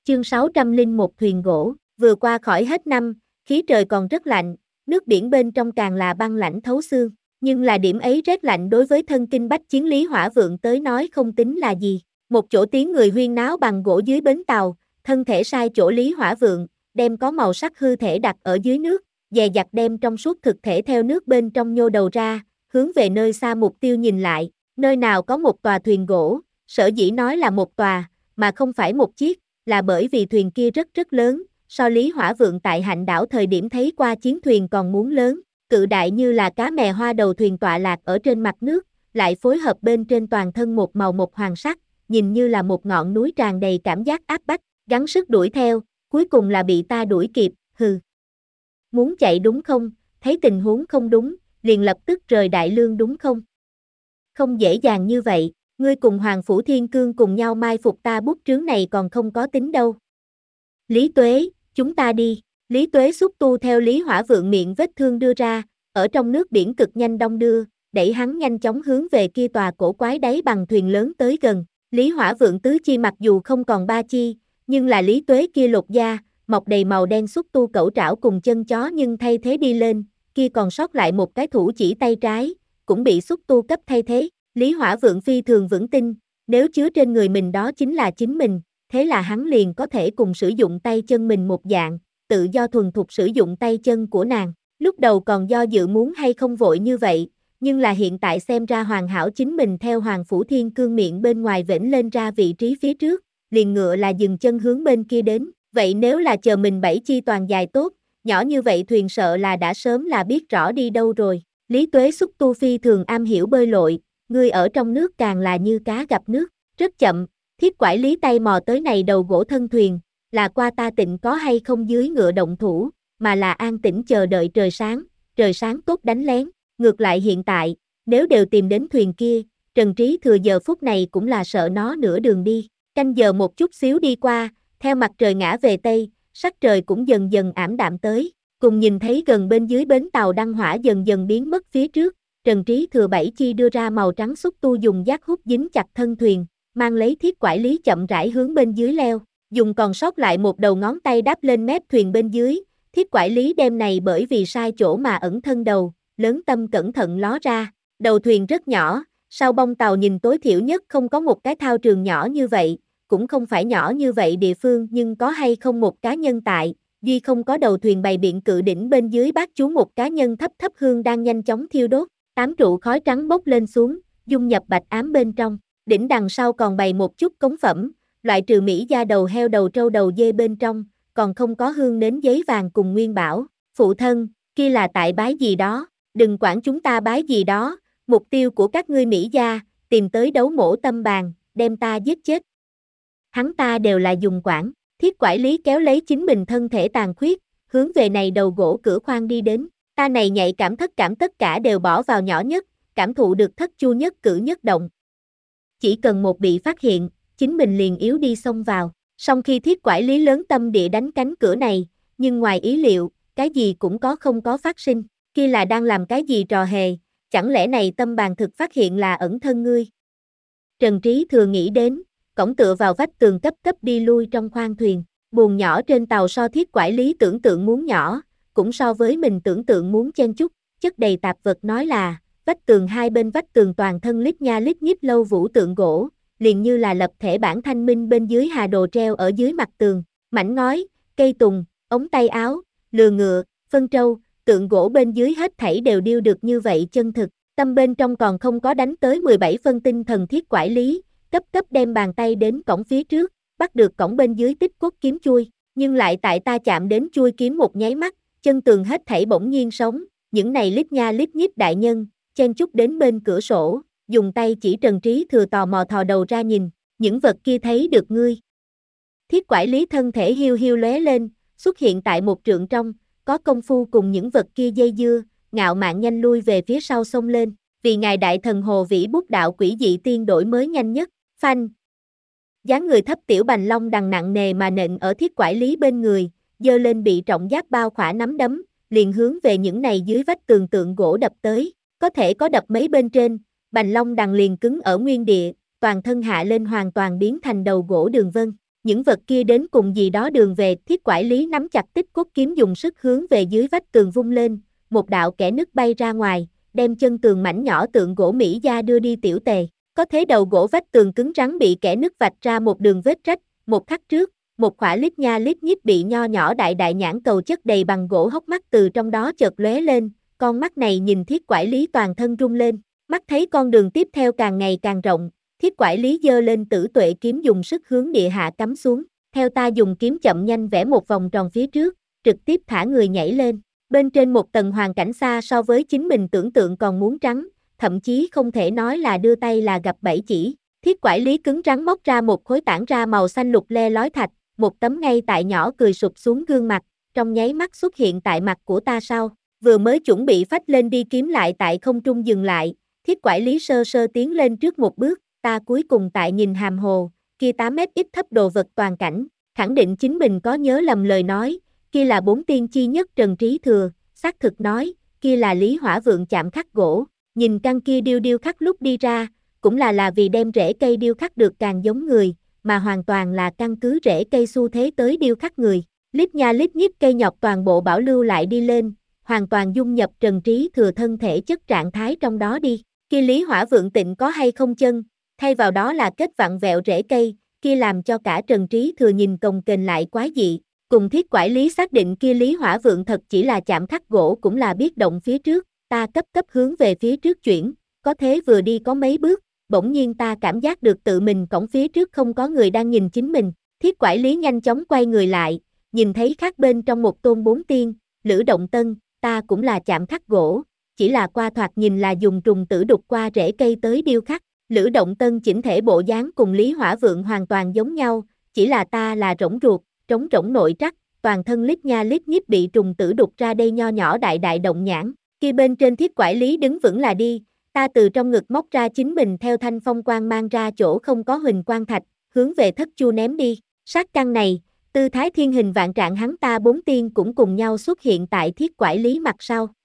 Chương 601 thuyền gỗ, vừa qua khỏi hết năm, khí trời còn rất lạnh, nước biển bên trong càng là băng lãnh thấu xương, nhưng là điểm ấy rét lạnh đối với thân kinh bách chiến Lý Hỏa Vượng tới nói không tính là gì. Một chỗ tiếng người huyên náo bằng gỗ dưới bến tàu, thân thể sai chỗ Lý Hỏa Vượng, đem có màu sắc hư thể đặt ở dưới nước, dè dặt đem trong suốt thực thể theo nước bên trong nhô đầu ra, hướng về nơi xa mục tiêu nhìn lại, nơi nào có một tòa thuyền gỗ, sở dĩ nói là một tòa, mà không phải một chiếc, là bởi vì thuyền kia rất rất lớn, so Lý Hỏa Vượng tại Hạnh đảo thời điểm thấy qua chiến thuyền còn muốn lớn, cự đại như là cá mè hoa đầu thuyền tọa lạc ở trên mặt nước, lại phối hợp bên trên toàn thân một màu một hoàng sắc, nhìn như là một ngọn núi tràn đầy cảm giác áp bách, gắng sức đuổi theo, cuối cùng là bị ta đuổi kịp, hừ. Muốn chạy đúng không, thấy tình huống không đúng, liền lập tức rời Đại Lương đúng không? Không dễ dàng như vậy, ngươi cùng Hoàng Phủ Thiên Cương cùng nhau mai phục ta bút trướng này còn không có tính đâu. Lý Tuế, chúng ta đi. Lý Tuế xúc tu theo Lý Hỏa Vượng miệng vết thương đưa ra, ở trong nước biển cực nhanh đong đưa, đẩy hắn nhanh chóng hướng về kia tòa cổ quái đáy bằng thuyền lớn tới gần. Lý Hỏa Vượng tứ chi mặc dù không còn ba chi, nhưng là Lý Tuế kia lột da, mọc đầy màu đen xúc tu cẩu trảo cùng chân chó nhưng thay thế đi lên, kia còn sót lại một cái thủ chỉ tay trái, cũng bị xúc tu cấp thay thế. Lý Hỏa Vượng phi thường vững tin, nếu chứa trên người mình đó chính là chính mình, thế là hắn liền có thể cùng sử dụng tay chân mình một dạng, tự do thuần thục sử dụng tay chân của nàng. Lúc đầu còn do dự muốn hay không vội như vậy, nhưng là hiện tại xem ra hoàn hảo chính mình theo Hoàng Phủ Thiên Cương miệng bên ngoài vểnh lên ra vị trí phía trước, liền ngựa là dừng chân hướng bên kia đến, vậy nếu là chờ mình bảy chi toàn dài tốt, nhỏ như vậy thuyền sợ là đã sớm là biết rõ đi đâu rồi. Lý Tuế xúc tu phi thường am hiểu bơi lội, ngươi ở trong nước càng là như cá gặp nước, rất chậm, thiết quải Lý tay mò tới này đầu gỗ thân thuyền, là qua ta tịnh có hay không dưới ngựa động thủ, mà là an tĩnh chờ đợi trời sáng tốt đánh lén, ngược lại hiện tại, nếu đều tìm đến thuyền kia, Trần Trí Thừa giờ phút này cũng là sợ nó nửa đường đi, canh giờ một chút xíu đi qua, theo mặt trời ngã về Tây, sắc trời cũng dần dần ảm đạm tới, cùng nhìn thấy gần bên dưới bến tàu đăng hỏa dần dần biến mất phía trước, Trần Trí Thừa bảy chi đưa ra màu trắng xúc tu dùng giác hút dính chặt thân thuyền, mang lấy thiết quải Lý chậm rãi hướng bên dưới leo, dùng còn sót lại một đầu ngón tay đáp lên mép thuyền bên dưới, thiết quải Lý đem này bởi vì sai chỗ mà ẩn thân đầu, lớn tâm cẩn thận ló ra, đầu thuyền rất nhỏ, sau bông tàu nhìn tối thiểu nhất không có một cái thao trường nhỏ như vậy, cũng không phải nhỏ như vậy địa phương nhưng có hay không một cá nhân tại, duy không có đầu thuyền bày biện cự đỉnh bên dưới bát chú một cá nhân thấp thấp hương đang nhanh chóng thiêu đốt, 8 trụ khói trắng bốc lên xuống, dung nhập bạch ám bên trong, đỉnh đằng sau còn bày một chút cống phẩm, loại trừ Mỹ da đầu heo đầu trâu đầu dê bên trong, còn không có hương nến giấy vàng cùng nguyên bảo, phụ thân, kia là tại bái gì đó, đừng quản chúng ta bái gì đó, mục tiêu của các ngươi Mỹ gia, tìm tới đấu mổ tâm bàn, đem ta giết chết. Hắn ta đều là dùng quản, thiết quải Lý kéo lấy chính mình thân thể tàn khuyết, hướng về này đầu gỗ cửa khoang đi đến, ta này nhạy cảm thất cảm tất cả đều bỏ vào nhỏ nhất, cảm thụ được thất chu nhất cử nhất động. Chỉ cần một bị phát hiện, chính mình liền yếu đi xông vào, song khi thiết quải Lý lớn tâm địa đánh cánh cửa này, nhưng ngoài ý liệu, cái gì cũng không có phát sinh, kia là đang làm cái gì trò hề, chẳng lẽ này tâm bàn thực phát hiện là ẩn thân ngươi. Trần Trí Thừa nghĩ đến, cổng tựa vào vách tường cấp cấp đi lui trong khoang thuyền, buồng nhỏ trên tàu so thiết quải Lý tưởng tượng muốn nhỏ, cũng so với mình tưởng tượng muốn chen chúc, chất đầy tạp vật nói là, vách tường hai bên vách tường toàn thân lít nha lít nhít lâu vũ tượng gỗ, liền như là lập thể bản thanh minh bên dưới hà đồ treo ở dưới mặt tường, mảnh ngói, cây tùng, ống tay áo, lừa ngựa, phân trâu, tượng gỗ bên dưới hết thảy đều điêu được như vậy chân thực, tâm bên trong còn không có đánh tới 17 phân tinh thần thiết quải Lý, cấp cấp đem bàn tay đến cổng phía trước, bắt được cổng bên dưới tích cốt kiếm chui, nhưng lại tại ta chạm đến chui kiếm một nháy mắt, chân tường hết thảy bỗng nhiên sống, những này lít nha lít nhít đại nhân, chen chúc đến bên cửa sổ, dùng tay chỉ Trần Trí Thừa tò mò thò đầu ra nhìn, những vật kia thấy được ngươi. Thiết quải Lý thân thể hiu hiu lóe lên, xuất hiện tại một trượng trong, có công phu cùng những vật kia dây dưa, ngạo mạn nhanh lui về phía sau xông lên, vì ngài đại thần Hồ Vĩ bút đạo quỷ dị tiên đổi mới nhanh nhất, phanh. Dáng người thấp tiểu bành long đằng nặng nề mà nện ở thiết quải Lý bên người, giơ lên bị trọng giáp bao khỏa nắm đấm, liền hướng về những này dưới vách tường tượng gỗ đập tới, có thể có đập mấy bên trên, bành long đằng liền cứng ở nguyên địa, toàn thân hạ lên hoàn toàn biến thành đầu gỗ đường vân, những vật kia đến cùng gì đó đường về. Thiết Quải Lý nắm chặt Tích Cốt kiếm dùng sức hướng về dưới vách tường vung lên, một đạo kẽ nứt bay ra ngoài, đem chân tường mảnh nhỏ tượng gỗ Mỹ gia đưa đi tiểu tề. Có thế đầu gỗ vách tường cứng rắn bị kẽ nứt vạch ra một đường vết rách, một khắc trước, một khỏa lít nha lít nhít bị nho nhỏ đại đại nhãn cầu chất đầy bằng gỗ hốc mắt từ trong đó chợt lóe lên, con mắt này nhìn Thiết Quải Lý toàn thân rung lên, mắt thấy con đường tiếp theo càng ngày càng rộng, Thiết Quải Lý giơ lên Tử Tuệ kiếm dùng sức hướng địa hạ cắm xuống, theo ta dùng kiếm chậm nhanh vẽ một vòng tròn phía trước, trực tiếp thả người nhảy lên, bên trên một tầng hoàn cảnh xa so với chính mình tưởng tượng còn muốn trắng, thậm chí không thể nói là đưa tay là gặp bẫy chỉ. Thiết Quải Lý cứng rắn móc ra một khối tản ra màu xanh lục le lói thạch, một tấm ngay tại nhỏ cười sụp xuống gương mặt, trong nháy mắt xuất hiện tại mặt của ta sau, vừa mới chuẩn bị phách lên đi kiếm lại tại không trung dừng lại, Thiết Quải Lý sơ sơ tiến lên trước một bước, ta cuối cùng tại nhìn hàm hồ, kia 8 mét ít thấp đồ vật toàn cảnh, khẳng định chính mình có nhớ lầm lời nói, kia là 4 tiên chi nhất Trần Trí Thừa, xác thực nói, kia là Lý Hỏa Vượng chạm khắc gỗ, nhìn căn kia điêu khắc lúc đi ra, cũng là vì đem rễ cây điêu khắc được càng giống người, mà hoàn toàn là căn cứ rễ cây xu thế tới điêu khắc người. Lít nha lít nhít cây nhọc toàn bộ bảo lưu lại đi lên, hoàn toàn dung nhập Trần Trí Thừa thân thể chất trạng thái trong đó đi. Kia Lý Hỏa Vượng Tịnh có hay không chân, thay vào đó là kết vặn vẹo rễ cây, kia làm cho cả Trần Trí Thừa nhìn cồng kềnh lại quái dị. Cùng Thiết Quải Lý xác định kia Lý Hỏa Vượng thật chỉ là chạm khắc gỗ cũng là biết động phía trước, ta cấp hướng về phía trước chuyển, có thế vừa đi có mấy bước, bỗng nhiên ta cảm giác được tự mình cổng phía trước không có người đang nhìn chính mình, Thiết Quải Lý nhanh chóng quay người lại, nhìn thấy khác bên trong một tôn 4 tiên, Lữ Động Tân, ta cũng là chạm khắc gỗ, chỉ là qua thoạt nhìn là dùng trùng tử đục qua rễ cây tới điêu khắc, Lữ Động Tân chỉnh thể bộ dáng cùng Lý Hỏa Vượng hoàn toàn giống nhau, chỉ là ta là rỗng ruột, trống rỗng nội trắc, toàn thân lít nha lít nhít bị trùng tử đục ra đây nho nhỏ đại đại động nhãn, kia bên trên Thiết Quải Lý đứng vững là đi, ta từ trong ngực móc ra chính mình theo thanh phong quang mang ra chỗ không có huỳnh quang thạch, hướng về Thất Chu ném đi, sát căn này, tư thái thiên hình vạn trạng hắn ta 4 tiên cũng cùng nhau xuất hiện tại Thiết Quải Lý mặt sau.